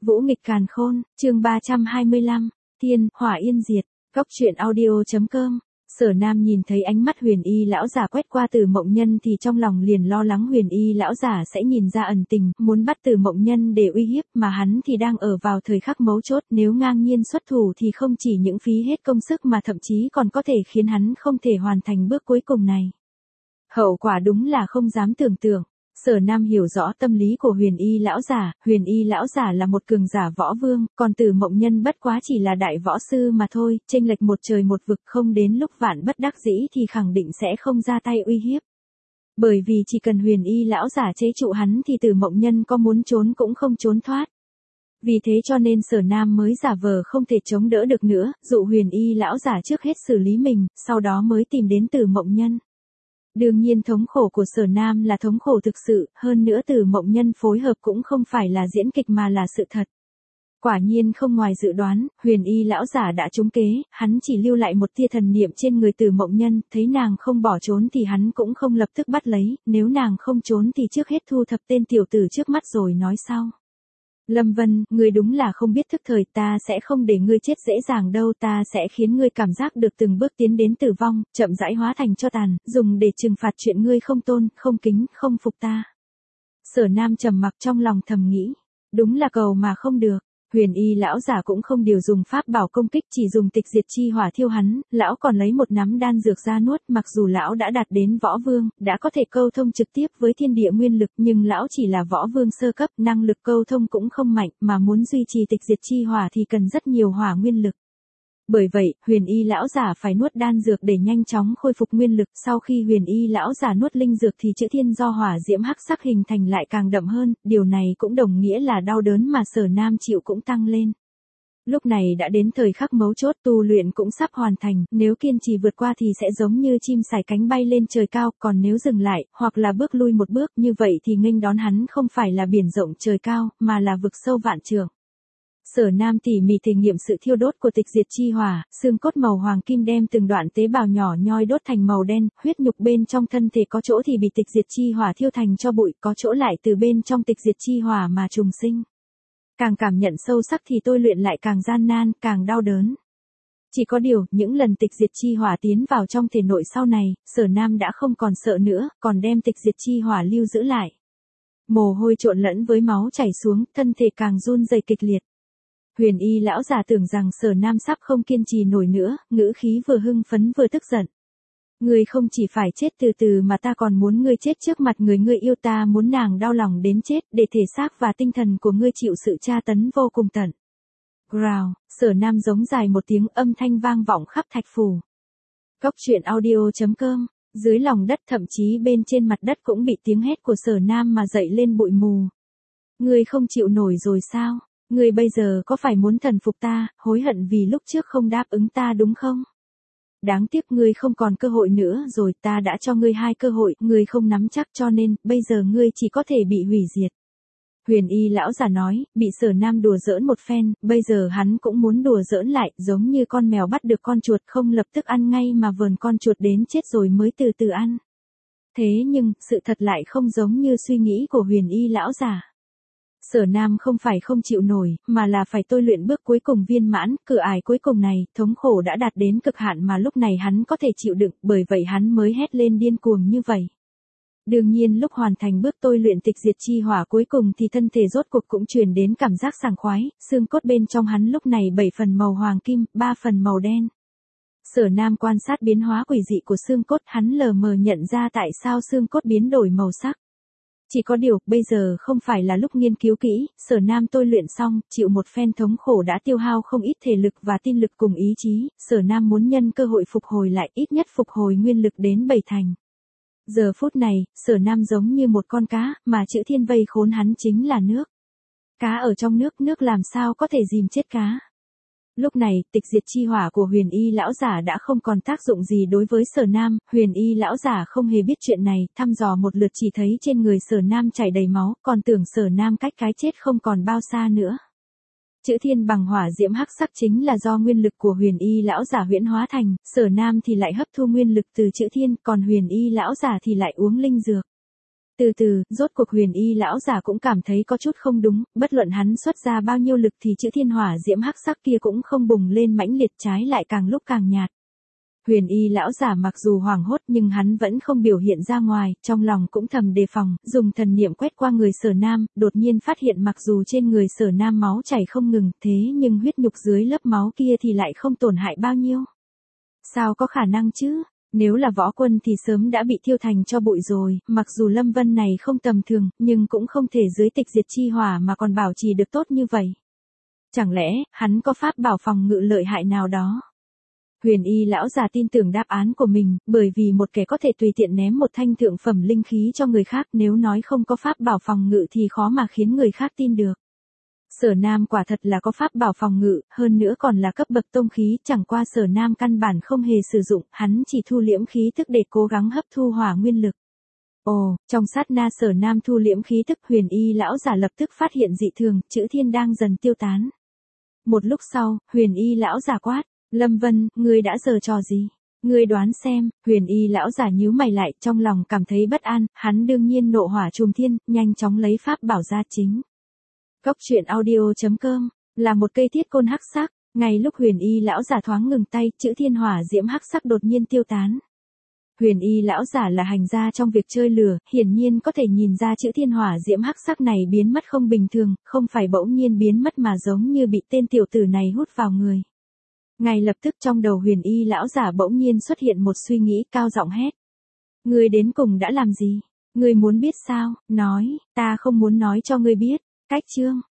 Vũ nghịch càn khôn, chương 325, Thiên, Hỏa Yên Diệt, Góc truyện audio.com. Sở Nam nhìn thấy ánh mắt Huyền Y lão giả quét qua Từ Mộng Nhân thì trong lòng liền lo lắng Huyền Y lão giả sẽ nhìn ra ẩn tình, muốn bắt Từ Mộng Nhân để uy hiếp, mà hắn thì đang ở vào thời khắc mấu chốt, nếu ngang nhiên xuất thủ thì không chỉ những phí hết công sức mà thậm chí còn có thể khiến hắn không thể hoàn thành bước cuối cùng này. Hậu quả đúng là không dám tưởng tượng. Sở Nam hiểu rõ tâm lý của Huyền Y lão giả là một cường giả võ vương, còn Từ Mộng Nhân bất quá chỉ là đại võ sư mà thôi, chênh lệch một trời một vực, không đến lúc vạn bất đắc dĩ thì khẳng định sẽ không ra tay uy hiếp. Bởi vì chỉ cần Huyền Y lão giả chế trụ hắn thì Từ Mộng Nhân có muốn trốn cũng không trốn thoát. Vì thế cho nên Sở Nam mới giả vờ không thể chống đỡ được nữa, dụ Huyền Y lão giả trước hết xử lý mình, sau đó mới tìm đến Từ Mộng Nhân. Đương nhiên thống khổ của Sở Nam là thống khổ thực sự, hơn nữa Từ Mộng Nhân phối hợp cũng không phải là diễn kịch mà là sự thật. Quả nhiên không ngoài dự đoán, Huyền Y lão giả đã trúng kế, hắn chỉ lưu lại một tia thần niệm trên người Từ Mộng Nhân, thấy nàng không bỏ trốn thì hắn cũng không lập tức bắt lấy, nếu nàng không trốn thì trước hết thu thập tên tiểu tử trước mắt rồi nói sau. Lâm Vân, ngươi đúng là không biết thức thời, ta sẽ không để ngươi chết dễ dàng đâu, ta sẽ khiến ngươi cảm giác được từng bước tiến đến tử vong, chậm rãi hóa thành cho tàn, dùng để trừng phạt chuyện ngươi không tôn, không kính, không phục ta. Sở Nam trầm mặc trong lòng thầm nghĩ, đúng là cầu mà không được. Huyền Y lão giả cũng không điều dùng pháp bảo công kích, chỉ dùng tịch diệt chi hỏa thiêu hắn, lão còn lấy một nắm đan dược ra nuốt, mặc dù lão đã đạt đến võ vương, đã có thể câu thông trực tiếp với thiên địa nguyên lực, nhưng lão chỉ là võ vương sơ cấp, năng lực câu thông cũng không mạnh, mà muốn duy trì tịch diệt chi hỏa thì cần rất nhiều hỏa nguyên lực. Bởi vậy, Huyền Y lão giả phải nuốt đan dược để nhanh chóng khôi phục nguyên lực, sau khi Huyền Y lão giả nuốt linh dược thì chữ thiên do hỏa diễm hắc sắc hình thành lại càng đậm hơn, điều này cũng đồng nghĩa là đau đớn mà Sở Nam chịu cũng tăng lên. Lúc này đã đến thời khắc mấu chốt, tu luyện cũng sắp hoàn thành, nếu kiên trì vượt qua thì sẽ giống như chim sải cánh bay lên trời cao, còn nếu dừng lại, hoặc là bước lui một bước, như vậy thì nghênh đón hắn không phải là biển rộng trời cao, mà là vực sâu vạn trượng. Sở Nam tỉ mỉ thể nghiệm sự thiêu đốt của tịch diệt chi hỏa, xương cốt màu hoàng kim đem từng đoạn tế bào nhỏ nhoi đốt thành màu đen, huyết nhục bên trong thân thể có chỗ thì bị tịch diệt chi hỏa thiêu thành cho bụi, có chỗ lại từ bên trong tịch diệt chi hỏa mà trùng sinh. Càng cảm nhận sâu sắc thì tôi luyện lại càng gian nan, càng đau đớn. Chỉ có điều, những lần tịch diệt chi hỏa tiến vào trong thể nội sau này, Sở Nam đã không còn sợ nữa, còn đem tịch diệt chi hỏa lưu giữ lại. Mồ hôi trộn lẫn với máu chảy xuống, thân thể càng run rẩy kịch liệt. Huyền Y lão giả tưởng rằng Sở Nam sắp không kiên trì nổi nữa, ngữ khí vừa hưng phấn vừa tức giận. Ngươi không chỉ phải chết từ từ mà ta còn muốn ngươi chết trước mặt người ngươi yêu, ta muốn nàng đau lòng đến chết, để thể xác và tinh thần của ngươi chịu sự tra tấn vô cùng tận. Growl, Sở Nam giống dài một tiếng, âm thanh vang vọng khắp thạch phủ. Góc truyện audio.com, dưới lòng đất thậm chí bên trên mặt đất cũng bị tiếng hét của Sở Nam mà dậy lên bụi mù. Ngươi không chịu nổi rồi sao? Ngươi bây giờ có phải muốn thần phục ta, hối hận vì lúc trước không đáp ứng ta đúng không? Đáng tiếc ngươi không còn cơ hội nữa rồi, ta đã cho ngươi 2 cơ hội, ngươi không nắm chắc cho nên, bây giờ ngươi chỉ có thể bị hủy diệt. Huyền Y lão giả nói, bị Sở Nam đùa giỡn một phen, bây giờ hắn cũng muốn đùa giỡn lại, giống như con mèo bắt được con chuột không lập tức ăn ngay mà vờn con chuột đến chết rồi mới từ từ ăn. Thế nhưng, sự thật lại không giống như suy nghĩ của Huyền Y lão giả. Sở Nam không phải không chịu nổi, mà là phải tôi luyện bước cuối cùng viên mãn, cửa ải cuối cùng này, thống khổ đã đạt đến cực hạn mà lúc này hắn có thể chịu đựng, bởi vậy hắn mới hét lên điên cuồng như vậy. Đương nhiên lúc hoàn thành bước tôi luyện tịch diệt chi hỏa cuối cùng thì thân thể rốt cuộc cũng truyền đến cảm giác sảng khoái, xương cốt bên trong hắn lúc này 7 phần màu hoàng kim, 3 phần màu đen. Sở Nam quan sát biến hóa quỷ dị của xương cốt, hắn lờ mờ nhận ra tại sao xương cốt biến đổi màu sắc. Chỉ có điều, bây giờ không phải là lúc nghiên cứu kỹ, Sở Nam tôi luyện xong, chịu một phen thống khổ đã tiêu hao không ít thể lực và tinh lực cùng ý chí, Sở Nam muốn nhân cơ hội phục hồi lại, ít nhất phục hồi nguyên lực đến 7 thành. Giờ phút này, Sở Nam giống như một con cá, mà chữ thiên vây khốn hắn chính là nước. Cá ở trong nước, nước làm sao có thể dìm chết cá. Lúc này, tịch diệt chi hỏa của Huyền Y lão giả đã không còn tác dụng gì đối với Sở Nam, Huyền Y lão giả không hề biết chuyện này, thăm dò một lượt chỉ thấy trên người Sở Nam chảy đầy máu, còn tưởng Sở Nam cách cái chết không còn bao xa nữa. Chữ thiên bằng hỏa diễm hắc sắc chính là do nguyên lực của Huyền Y lão giả huyễn hóa thành, Sở Nam thì lại hấp thu nguyên lực từ chữ thiên, còn Huyền Y lão giả thì lại uống linh dược. Từ từ, rốt cuộc huyền y lão giả cũng cảm thấy có chút không đúng, bất luận hắn xuất ra bao nhiêu lực thì chữ thiên hỏa diễm hắc sắc kia cũng không bùng lên mãnh liệt, trái lại càng lúc càng nhạt. Huyền y lão giả mặc dù hoảng hốt nhưng hắn vẫn không biểu hiện ra ngoài, trong lòng cũng thầm đề phòng, dùng thần niệm quét qua người Sở Nam, đột nhiên phát hiện mặc dù trên người Sở Nam máu chảy không ngừng, thế nhưng huyết nhục dưới lớp máu kia thì lại không tổn hại bao nhiêu. Sao có khả năng chứ? Nếu là võ quân thì sớm đã bị thiêu thành cho bụi rồi, mặc dù Lâm Vân này không tầm thường, nhưng cũng không thể dưới tịch diệt chi hỏa mà còn bảo trì được tốt như vậy. Chẳng lẽ, hắn có pháp bảo phòng ngự lợi hại nào đó? Huyền y lão già tin tưởng đáp án của mình, bởi vì một kẻ có thể tùy tiện ném một thanh thượng phẩm linh khí cho người khác, nếu nói không có pháp bảo phòng ngự thì khó mà khiến người khác tin được. Sở Nam quả thật là có pháp bảo phòng ngự, hơn nữa còn là cấp bậc tông khí, chẳng qua Sở Nam căn bản không hề sử dụng, hắn chỉ thu liễm khí tức để cố gắng hấp thu hỏa nguyên lực. Ồ, trong sát na Sở Nam thu liễm khí tức, huyền y lão giả lập tức phát hiện dị thường, chữ thiên đang dần tiêu tán. Một lúc sau, huyền y lão giả quát, Lâm Vân, ngươi đã giở trò gì? Ngươi đoán xem, huyền y lão giả nhíu mày lại, trong lòng cảm thấy bất an, hắn đương nhiên nộ hỏa trùng thiên, nhanh chóng lấy pháp bảo ra chính. Góc truyện audio.com, là một cây thiết côn hắc sắc, ngay lúc huyền y lão giả thoáng ngừng tay, chữ thiên hỏa diễm hắc sắc đột nhiên tiêu tán. Huyền y lão giả là hành gia trong việc chơi lửa, hiển nhiên có thể nhìn ra chữ thiên hỏa diễm hắc sắc này biến mất không bình thường, không phải bỗng nhiên biến mất mà giống như bị tên tiểu tử này hút vào người. Ngay lập tức trong đầu huyền y lão giả bỗng nhiên xuất hiện một suy nghĩ, cao giọng hét. Ngươi đến cùng đã làm gì? Ngươi muốn biết sao? Nói, ta không muốn nói cho ngươi biết. Cách chương